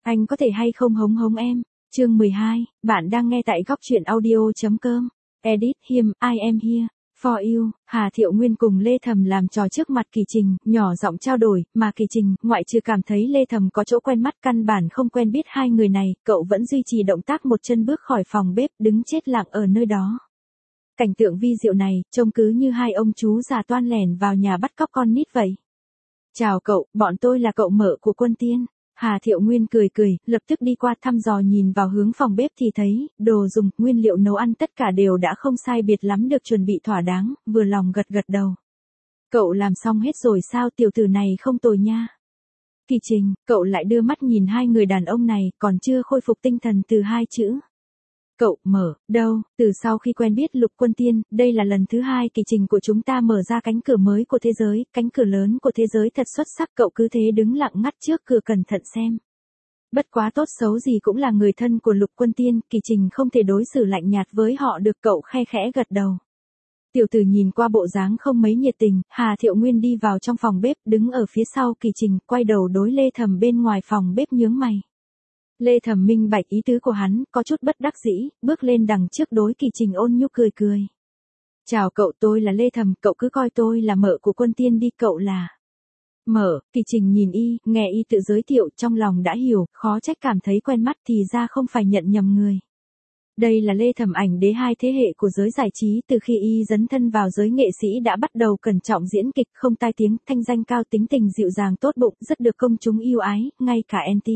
Anh có thể hay không hống hống em? Chương 12, bạn đang nghe tại góc truyện audio.com. Edit him, I am here. For you, Hà Thiệu Nguyên cùng Lê Thầm làm trò trước mặt Kỳ Trình, nhỏ giọng trao đổi, mà Kỳ Trình, ngoại trừ cảm thấy Lê Thầm có chỗ quen mắt căn bản không quen biết hai người này, cậu vẫn duy trì động tác một chân bước khỏi phòng bếp, đứng chết lặng ở nơi đó. Cảnh tượng vi diệu này, trông cứ như hai ông chú già toan lẻn vào nhà bắt cóc con nít vậy. Chào cậu, bọn tôi là cậu mợ của Quân Tiên. Hà Thiệu Nguyên cười cười, lập tức đi qua thăm dò nhìn vào hướng phòng bếp thì thấy, đồ dùng, nguyên liệu nấu ăn tất cả đều đã không sai biệt lắm được chuẩn bị thỏa đáng, vừa lòng gật gật đầu. Cậu làm xong hết rồi sao, tiểu tử này không tồi nha. Kỳ Trình, cậu lại đưa mắt nhìn hai người đàn ông này, còn chưa khôi phục tinh thần từ hai chữ. Cậu, mở, đâu, từ sau khi quen biết Lục Quân Tiên, đây là lần thứ hai Kỳ Trình của chúng ta mở ra cánh cửa mới của thế giới, cánh cửa lớn của thế giới thật xuất sắc, cậu cứ thế đứng lặng ngắt trước cửa cẩn thận xem. Bất quá tốt xấu gì cũng là người thân của Lục Quân Tiên, Kỳ Trình không thể đối xử lạnh nhạt với họ được, cậu khe khẽ gật đầu. Tiểu tử nhìn qua bộ dáng không mấy nhiệt tình, Hà Thiệu Nguyên đi vào trong phòng bếp, đứng ở phía sau Kỳ Trình, quay đầu đối Lê Thầm bên ngoài phòng bếp nhướng mày. Lê Thầm minh bạch ý tứ của hắn, có chút bất đắc dĩ, bước lên đằng trước đối Kỳ Trình ôn nhu cười cười. Chào cậu, tôi là Lê Thầm, cậu cứ coi tôi là mợ của Quân Tiên đi, cậu là... Mợ, Kỳ Trình nhìn y, nghe y tự giới thiệu, trong lòng đã hiểu, khó trách cảm thấy quen mắt thì ra không phải nhận nhầm người. Đây là Lê Thầm, ảnh đế hai thế hệ của giới giải trí, từ khi y dấn thân vào giới nghệ sĩ đã bắt đầu cẩn trọng diễn kịch, không tai tiếng, thanh danh cao, tính tình dịu dàng tốt bụng, rất được công chúng yêu ái, ngay cả anti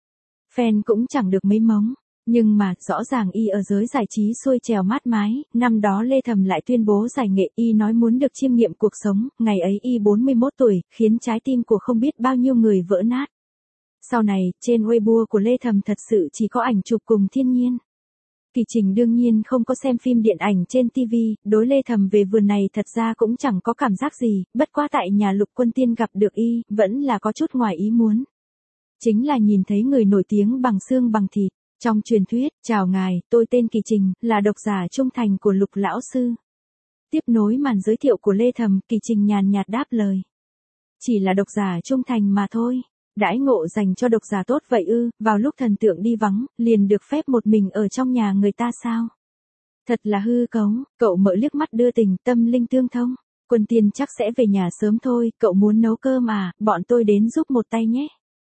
fan cũng chẳng được mấy mống. Nhưng mà, rõ ràng y ở giới giải trí xuôi trèo mát mái, năm đó Lê Thầm lại tuyên bố giải nghệ, y nói muốn được chiêm nghiệm cuộc sống, ngày ấy y 41 tuổi, khiến trái tim của không biết bao nhiêu người vỡ nát. Sau này, trên Weibo của Lê Thầm thật sự chỉ có ảnh chụp cùng thiên nhiên. Kỳ Trình đương nhiên không có xem phim điện ảnh trên TV, đối Lê Thầm về vườn này thật ra cũng chẳng có cảm giác gì, bất quá tại nhà Lục Quân Tiên gặp được y, vẫn là có chút ngoài ý muốn. Chính là nhìn thấy người nổi tiếng bằng xương bằng thịt. Trong truyền thuyết, chào ngài, tôi tên Kỳ Trình, là độc giả trung thành của Lục lão sư. Tiếp nối màn giới thiệu của Lê Thầm, Kỳ Trình nhàn nhạt đáp lời. Chỉ là độc giả trung thành mà thôi. Đãi ngộ dành cho độc giả tốt vậy ư, vào lúc thần tượng đi vắng, liền được phép một mình ở trong nhà người ta sao? Thật là hư cấu, cậu mợ liếc mắt đưa tình, tâm linh tương thông. Quân Tiên chắc sẽ về nhà sớm thôi, cậu muốn nấu cơm à, bọn tôi đến giúp một tay nhé.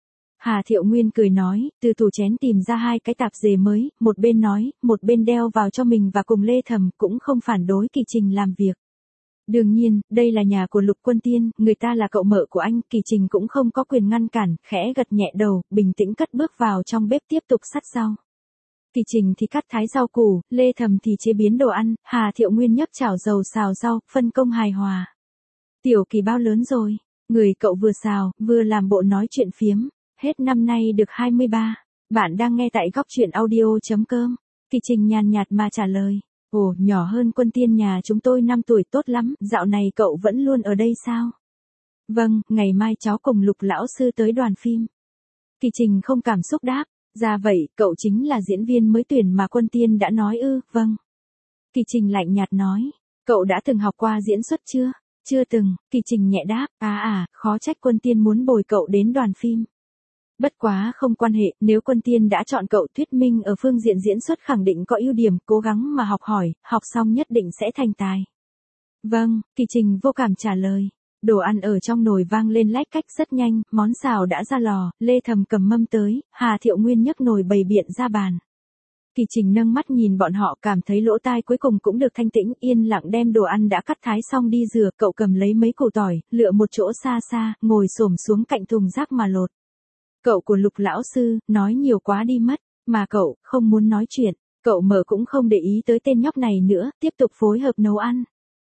Hà Thiệu Nguyên cười nói, từ tủ chén tìm ra hai cái tạp dề mới, một bên nói, một bên đeo vào cho mình và cùng Lê Thầm, cũng không phản đối Kỳ Trình làm việc. Đương nhiên, đây là nhà của Lục Quân Tiên, người ta là cậu mợ của anh, Kỳ Trình cũng không có quyền ngăn cản, khẽ gật nhẹ đầu, bình tĩnh cất bước vào trong bếp tiếp tục xắt rau. Kỳ Trình thì cắt thái rau củ, Lê Thầm thì chế biến đồ ăn, Hà Thiệu Nguyên nhấc chảo dầu xào rau, phân công hài hòa. Tiểu Kỳ bao lớn rồi, người cậu vừa xào, vừa làm bộ nói chuyện phiếm. Hết năm nay được 23. Bạn đang nghe tại góc truyện audio.com. Kỳ Trình nhàn nhạt mà trả lời. Ồ, nhỏ hơn Quân Tiên nhà chúng tôi 5 tuổi, tốt lắm, dạo này cậu vẫn luôn ở đây sao? Vâng, ngày mai cháu cùng Lục lão sư tới đoàn phim. Kỳ Trình không cảm xúc đáp. Ra vậy, cậu chính là diễn viên mới tuyển mà Quân Tiên đã nói ư? Vâng. Kỳ Trình lạnh nhạt nói. Cậu đã từng học qua diễn xuất chưa? Chưa từng, Kỳ Trình nhẹ đáp. Khó trách Quân Tiên muốn bồi cậu đến đoàn phim. Bất quá không quan hệ, nếu Quân Tiên đã chọn cậu, thuyết minh ở phương diện diễn xuất khẳng định có ưu điểm, cố gắng mà học hỏi, học xong nhất định sẽ thành tài. Vâng, Kỳ Trình vô cảm trả lời. Đồ ăn ở trong nồi vang lên lách cách rất nhanh, món xào đã ra lò, Lê Thầm cầm mâm tới, Hà Thiệu Nguyên nhấc nồi bày biện ra bàn. Kỳ Trình nâng mắt nhìn bọn họ, cảm thấy lỗ tai cuối cùng cũng được thanh tĩnh, yên lặng đem đồ ăn đã cắt thái xong đi rửa, cậu cầm lấy mấy củ tỏi, lựa một chỗ xa xa, ngồi xổm xuống cạnh thùng rác mà lột. Cậu của Lục lão sư, nói nhiều quá đi mất, mà cậu, không muốn nói chuyện, cậu mợ cũng không để ý tới tên nhóc này nữa, tiếp tục phối hợp nấu ăn.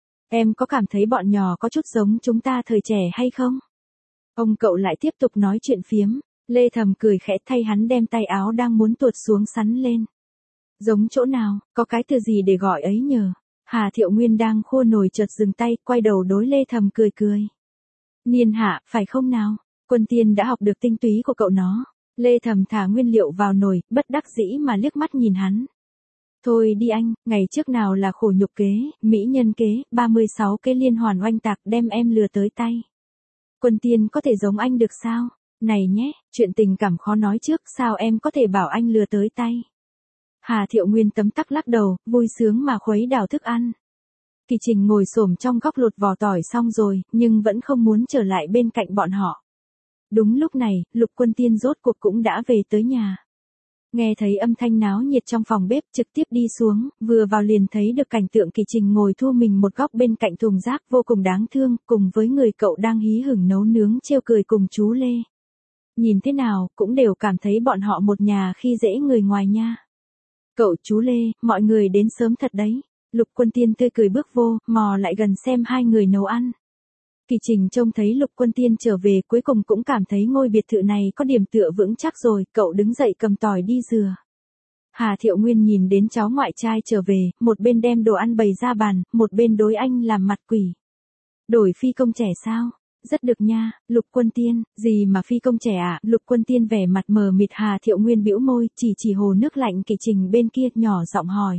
Em có cảm thấy bọn nhỏ có chút giống chúng ta thời trẻ hay không? Ông cậu lại tiếp tục nói chuyện phiếm, Lê Thầm cười khẽ thay hắn đem tay áo đang muốn tuột xuống sắn lên. Giống chỗ nào, có cái từ gì để gọi ấy nhờ? Hà Thiệu Nguyên đang khô nồi chợt dừng tay, quay đầu đối Lê Thầm cười cười. Niên hạ, phải không nào? Quân Tiên đã học được tinh túy của cậu nó. Lê Thầm thả nguyên liệu vào nồi, bất đắc dĩ mà liếc mắt nhìn hắn. Thôi đi anh, ngày trước nào là khổ nhục kế, mỹ nhân kế, 36 kế liên hoàn oanh tạc đem em lừa tới tay. Quân Tiên có thể giống anh được sao? Này nhé, chuyện tình cảm khó nói trước, sao em có thể bảo anh lừa tới tay. Hà Thiệu Nguyên tấm tắc lắc đầu, vui sướng mà khuấy đảo thức ăn. Kỳ Trình ngồi xổm trong góc lột vỏ tỏi xong rồi, nhưng vẫn không muốn trở lại bên cạnh bọn họ. Đúng lúc này, Lục Quân Tiên rốt cuộc cũng đã về tới nhà. Nghe thấy âm thanh náo nhiệt trong phòng bếp, trực tiếp đi xuống, vừa vào liền thấy được cảnh tượng Kỳ Trình ngồi thu mình một góc bên cạnh thùng rác vô cùng đáng thương, cùng với người cậu đang hí hửng nấu nướng trêu cười cùng chú Lê. Nhìn thế nào, cũng đều cảm thấy bọn họ một nhà khi dễ người ngoài nha. Cậu chú Lê, mọi người đến sớm thật đấy. Lục Quân Tiên tươi cười bước vô, mò lại gần xem hai người nấu ăn. Kỳ Trình trông thấy Lục Quân Tiên trở về cuối cùng cũng cảm thấy ngôi biệt thự này có điểm tựa vững chắc rồi, cậu đứng dậy cầm tỏi đi rửa. Hà Thiệu Nguyên nhìn đến cháu ngoại trai trở về, một bên đem đồ ăn bày ra bàn, một bên đối anh làm mặt quỷ. Đổi phi công trẻ sao? Rất được nha, Lục Quân Tiên, gì mà phi công trẻ à? Lục Quân Tiên vẻ mặt mờ mịt. Hà Thiệu Nguyên bĩu môi, chỉ hồ nước lạnh Kỳ Trình bên kia, nhỏ giọng hỏi.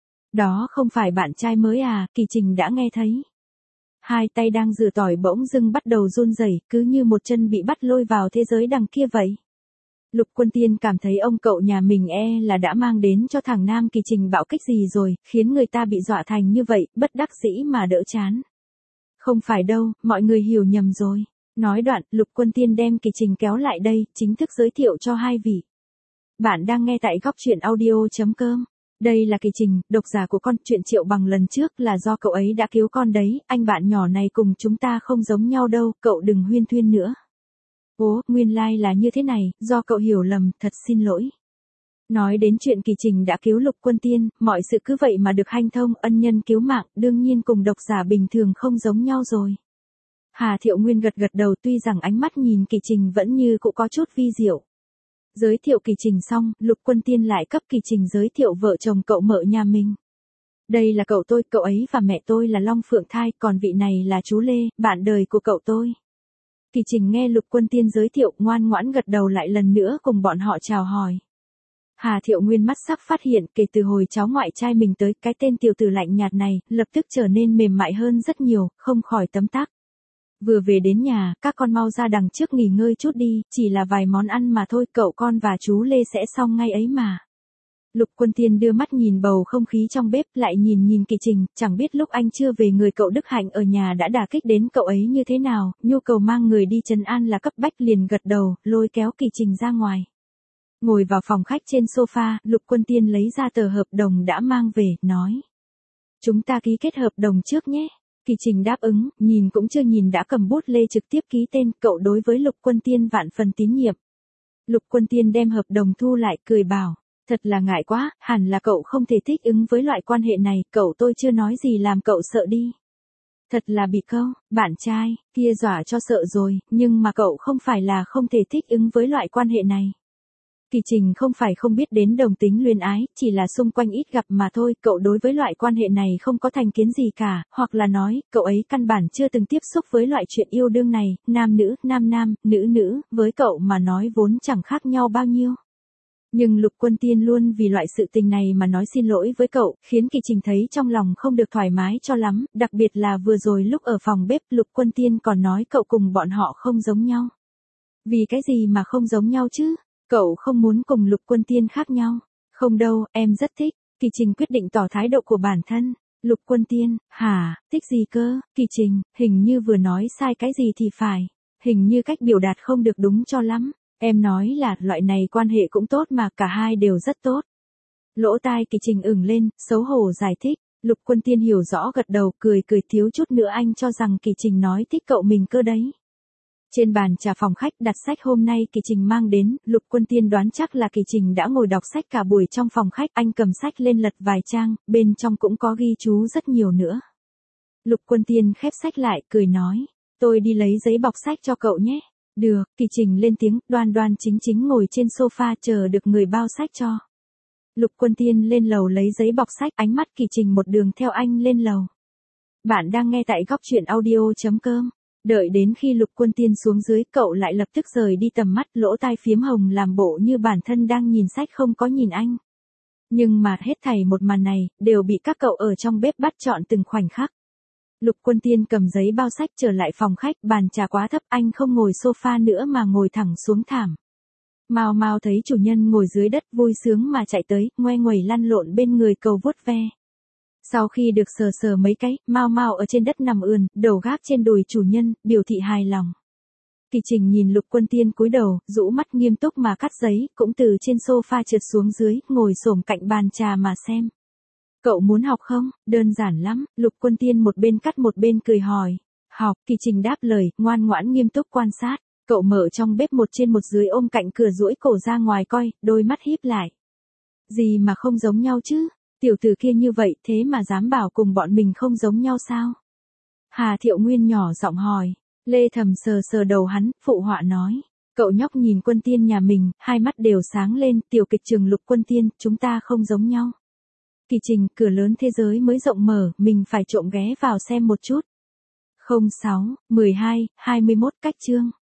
Đó không phải bạn trai mới à? Kỳ Trình đã nghe thấy. Hai tay đang rửa tỏi bỗng dưng bắt đầu run rẩy, cứ như một chân bị bắt lôi vào thế giới đằng kia vậy. Lục Quân Tiên cảm thấy ông cậu nhà mình là đã mang đến cho thằng Nam Kỳ Trình bạo kích gì rồi, khiến người ta bị dọa thành như vậy, bất đắc dĩ mà đỡ chán. Không phải đâu, mọi người hiểu nhầm rồi. Nói đoạn, Lục Quân Tiên đem Kỳ Trình kéo lại đây, chính thức giới thiệu cho hai vị. Bạn đang nghe tại góc truyện audio.com. Đây là Kỳ Trình, độc giả của con. Chuyện Triệu Bằng lần trước là do cậu ấy đã cứu con đấy, anh bạn nhỏ này cùng chúng ta không giống nhau đâu, cậu đừng huyên thuyên nữa. Ố, nguyên lai là như thế này, do cậu hiểu lầm, thật xin lỗi. Nói đến chuyện Kỳ Trình đã cứu Lục Quân Tiên, mọi sự cứ vậy mà được hanh thông, ân nhân cứu mạng, đương nhiên cùng độc giả bình thường không giống nhau rồi. Hà Thiệu Nguyên gật đầu, tuy rằng ánh mắt nhìn Kỳ Trình vẫn như cũng có chút vi diệu. Giới thiệu Kỳ Trình xong, Lục Quân Tiên lại cấp Kỳ Trình giới thiệu vợ chồng cậu mợ nhà mình. Đây là cậu tôi, cậu ấy và mẹ tôi là Long Phượng Thai, còn vị này là chú Lê, bạn đời của cậu tôi. Kỳ Trình nghe Lục Quân Tiên giới thiệu, ngoan ngoãn gật đầu lại lần nữa cùng bọn họ chào hỏi. Hà Thiệu Nguyên mắt sắc phát hiện, kể từ hồi cháu ngoại trai mình tới, cái tên tiểu tử lạnh nhạt này, lập tức trở nên mềm mại hơn rất nhiều, không khỏi tấm tắc. Vừa về đến nhà, các con mau ra đằng trước nghỉ ngơi chút đi, chỉ là vài món ăn mà thôi, cậu con và chú Lê sẽ xong ngay ấy mà. Lục Quân Tiên đưa mắt nhìn bầu không khí trong bếp, lại nhìn Kỳ Trình, chẳng biết lúc anh chưa về người cậu Đức Hạnh ở nhà đã đả kích đến cậu ấy như thế nào, nhu cầu mang người đi trấn an là cấp bách, liền gật đầu, lôi kéo Kỳ Trình ra ngoài. Ngồi vào phòng khách trên sofa, Lục Quân Tiên lấy ra tờ hợp đồng đã mang về, nói. Chúng ta ký kết hợp đồng trước nhé. Kỳ Trình đáp ứng, nhìn cũng chưa nhìn đã cầm bút lê trực tiếp ký tên, cậu đối với Lục Quân Tiên vạn phần tín nhiệm. Lục Quân Tiên đem hợp đồng thu lại, cười bảo. Thật là ngại quá, hẳn là cậu không thể thích ứng với loại quan hệ này, cậu tôi chưa nói gì làm cậu sợ đi. Thật là bị câu, bạn trai, kia dọa cho sợ rồi, nhưng mà cậu không phải là không thể thích ứng với loại quan hệ này. Kỳ Trình không phải không biết đến đồng tính luyến ái, chỉ là xung quanh ít gặp mà thôi, cậu đối với loại quan hệ này không có thành kiến gì cả, hoặc là nói, cậu ấy căn bản chưa từng tiếp xúc với loại chuyện yêu đương này, nam nữ, nam, nữ, với cậu mà nói vốn chẳng khác nhau bao nhiêu. Nhưng Lục Quân Tiên luôn vì loại sự tình này mà nói xin lỗi với cậu, khiến Kỳ Trình thấy trong lòng không được thoải mái cho lắm, đặc biệt là vừa rồi lúc ở phòng bếp Lục Quân Tiên còn nói cậu cùng bọn họ không giống nhau. Vì cái gì mà không giống nhau chứ? Cậu không muốn cùng Lục Quân Tiên khác nhau. Không đâu, em rất thích. Kỳ Trình quyết định tỏ thái độ của bản thân. Lục Quân Tiên, hả, thích gì cơ? Kỳ Trình, hình như vừa nói sai cái gì thì phải. Hình như cách biểu đạt không được đúng cho lắm. Em nói là loại này quan hệ cũng tốt mà, cả hai đều rất tốt. Lỗ tai Kỳ Trình ửng lên, xấu hổ giải thích. Lục Quân Tiên hiểu rõ gật đầu, cười thiếu chút nữa anh cho rằng Kỳ Trình nói thích cậu mình cơ đấy. Trên bàn trà phòng khách đặt sách hôm nay Kỳ Trình mang đến, Lục Quân Tiên đoán chắc là Kỳ Trình đã ngồi đọc sách cả buổi trong phòng khách, anh cầm sách lên lật vài trang, bên trong cũng có ghi chú rất nhiều nữa. Lục Quân Tiên khép sách lại, cười nói, tôi đi lấy giấy bọc sách cho cậu nhé. Được, Kỳ Trình lên tiếng, đoan chính ngồi trên sofa chờ được người bao sách cho. Lục Quân Tiên lên lầu lấy giấy bọc sách, ánh mắt Kỳ Trình một đường theo anh lên lầu. Bạn đang nghe tại góc truyện audio.com. Đợi đến khi Lục Quân Tiên xuống dưới, cậu lại lập tức rời đi tầm mắt, lỗ tai phiếm hồng làm bộ như bản thân đang nhìn sách không có nhìn anh. Nhưng mà hết thảy một màn này, đều bị các cậu ở trong bếp bắt trọn từng khoảnh khắc. Lục Quân Tiên cầm giấy bao sách trở lại phòng khách, bàn trà quá thấp, anh không ngồi sofa nữa mà ngồi thẳng xuống thảm. Mao Mao thấy chủ nhân ngồi dưới đất vui sướng mà chạy tới, ngoe nguẩy lăn lộn bên người cầu vuốt ve. Sau khi được sờ sờ mấy cái, Mao Mao ở trên đất nằm ườn, đầu gác trên đùi chủ nhân, biểu thị hài lòng. Kỳ Trình nhìn Lục Quân Tiên cúi đầu, rũ mắt nghiêm túc mà cắt giấy, cũng từ trên sofa trượt xuống dưới, ngồi xổm cạnh bàn trà mà xem. Cậu muốn học không? Đơn giản lắm, Lục Quân Tiên một bên cắt một bên cười hỏi. Học, Kỳ Trình đáp lời, ngoan ngoãn nghiêm túc quan sát. Cậu mở trong bếp một trên một dưới ôm cạnh cửa duỗi cổ ra ngoài coi, đôi mắt híp lại. Gì mà không giống nhau chứ? Tiểu tử kia như vậy thế mà dám bảo cùng bọn mình không giống nhau sao? Hà Thiệu Nguyên nhỏ giọng hỏi. Lê Thầm sờ sờ đầu hắn, phụ họa nói. Cậu nhóc nhìn Quân Tiên nhà mình, hai mắt đều sáng lên, tiểu kịch trường Lục Quân Tiên, chúng ta không giống nhau. Kỳ Trình, cửa lớn thế giới mới rộng mở, mình phải trộm ghé vào xem một chút. 06, 12, 21 cách chương.